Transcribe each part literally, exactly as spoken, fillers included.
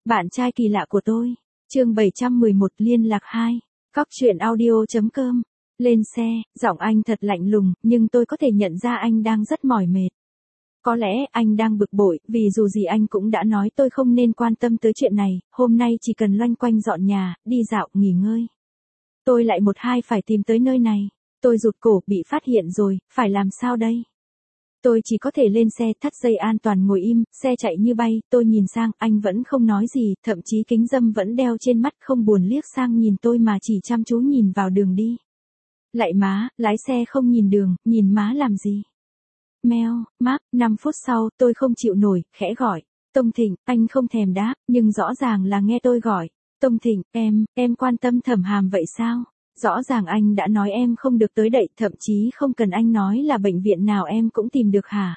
Bạn trai kỳ lạ của tôi. Chương bảy trăm mười một liên lạc hai. Cóc truyện audio chấm com. Lên xe, giọng anh thật lạnh lùng, nhưng tôi có thể nhận ra anh đang rất mỏi mệt. Có lẽ anh đang bực bội, vì dù gì anh cũng đã nói tôi không nên quan tâm tới chuyện này, hôm nay chỉ cần loanh quanh dọn nhà, đi dạo, nghỉ ngơi. Tôi lại một hai phải tìm tới nơi này. Tôi rụt cổ, bị phát hiện rồi, phải làm sao đây? Tôi chỉ có thể lên xe, thắt dây an toàn ngồi im, xe chạy như bay, tôi nhìn sang, anh vẫn không nói gì, thậm chí kính râm vẫn đeo trên mắt, không buồn liếc sang nhìn tôi mà chỉ chăm chú nhìn vào đường đi. Lạy má, lái xe không nhìn đường, nhìn má làm gì? Meo, map, năm phút sau, tôi không chịu nổi, khẽ gọi. Tông Thịnh, anh không thèm đáp, nhưng rõ ràng là nghe tôi gọi. Tông Thịnh, em, em quan tâm Thẩm Hàm vậy sao? Rõ ràng anh đã nói em không được tới đậy, thậm chí không cần anh nói là bệnh viện nào em cũng tìm được hả?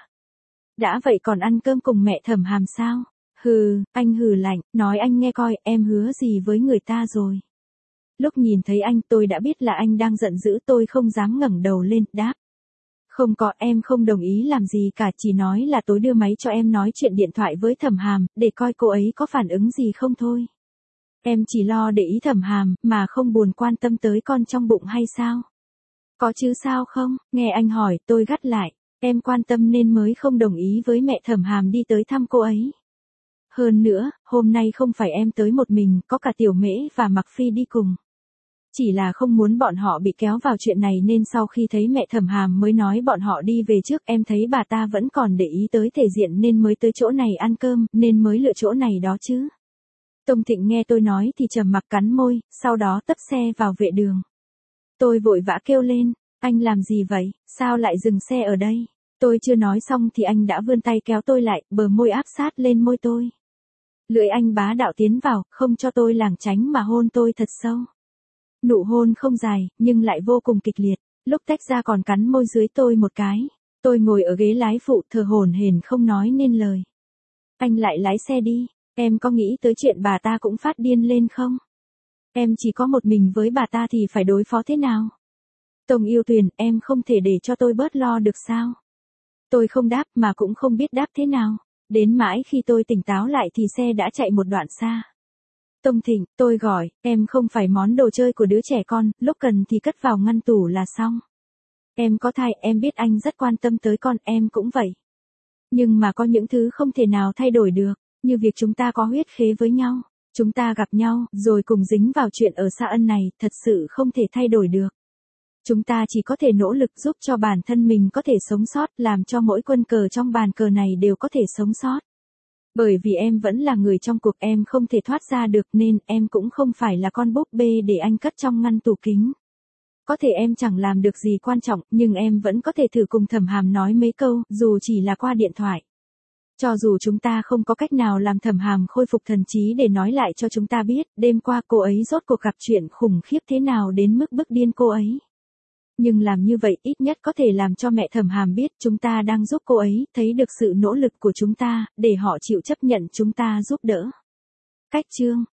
Đã vậy còn ăn cơm cùng mẹ Thẩm Hàm sao? Hừ, anh hừ lạnh, nói anh nghe coi, em hứa gì với người ta rồi? Lúc nhìn thấy anh tôi đã biết là anh đang giận dữ, tôi không dám ngẩng đầu lên, đáp. Không có, em không đồng ý làm gì cả, chỉ nói là tối đưa máy cho em nói chuyện điện thoại với Thẩm Hàm, để coi cô ấy có phản ứng gì không thôi. Em chỉ lo để ý Thẩm Hàm, mà không buồn quan tâm tới con trong bụng hay sao? Có chứ sao không? Nghe anh hỏi, tôi gắt lại. Em quan tâm nên mới không đồng ý với mẹ Thẩm Hàm đi tới thăm cô ấy. Hơn nữa, hôm nay không phải em tới một mình, có cả Tiểu Mễ và Mặc Phi đi cùng. Chỉ là không muốn bọn họ bị kéo vào chuyện này nên sau khi thấy mẹ Thẩm Hàm mới nói bọn họ đi về trước, em thấy bà ta vẫn còn để ý tới thể diện nên mới tới chỗ này ăn cơm, nên mới lựa chỗ này đó chứ. Tông Thịnh nghe tôi nói thì trầm mặc cắn môi, sau đó tấp xe vào vệ đường. Tôi vội vã kêu lên, anh làm gì vậy, sao lại dừng xe ở đây? Tôi chưa nói xong thì anh đã vươn tay kéo tôi lại, bờ môi áp sát lên môi tôi. Lưỡi anh bá đạo tiến vào, không cho tôi lảng tránh mà hôn tôi thật sâu. Nụ hôn không dài, nhưng lại vô cùng kịch liệt, lúc tách ra còn cắn môi dưới tôi một cái. Tôi ngồi ở ghế lái phụ thở hổn hển không nói nên lời. Anh lại lái xe đi, em có nghĩ tới chuyện bà ta cũng phát điên lên không? Em chỉ có một mình với bà ta thì phải đối phó thế nào? Tông Yêu Tuyền, em không thể để cho tôi bớt lo được sao? Tôi không đáp mà cũng không biết đáp thế nào. Đến mãi khi tôi tỉnh táo lại thì xe đã chạy một đoạn xa. Tông Thịnh, tôi gọi, em không phải món đồ chơi của đứa trẻ con, lúc cần thì cất vào ngăn tủ là xong. Em có thai, em biết anh rất quan tâm tới con, em cũng vậy. Nhưng mà có những thứ không thể nào thay đổi được, như việc chúng ta có huyết khế với nhau, chúng ta gặp nhau, rồi cùng dính vào chuyện ở Sa Ân này, thật sự không thể thay đổi được. Chúng ta chỉ có thể nỗ lực giúp cho bản thân mình có thể sống sót, làm cho mỗi quân cờ trong bàn cờ này đều có thể sống sót. Bởi vì em vẫn là người trong cuộc, em không thể thoát ra được nên em cũng không phải là con búp bê để anh cất trong ngăn tủ kính. Có thể em chẳng làm được gì quan trọng, nhưng em vẫn có thể thử cùng Thẩm Hàm nói mấy câu, dù chỉ là qua điện thoại. Cho dù chúng ta không có cách nào làm Thẩm Hàm khôi phục thần trí để nói lại cho chúng ta biết, đêm qua cô ấy rốt cuộc gặp chuyện khủng khiếp thế nào đến mức bức điên cô ấy. Nhưng làm như vậy ít nhất có thể làm cho mẹ Thẩm Hàm biết chúng ta đang giúp cô ấy, thấy được sự nỗ lực của chúng ta, để họ chịu chấp nhận chúng ta giúp đỡ. Cách chương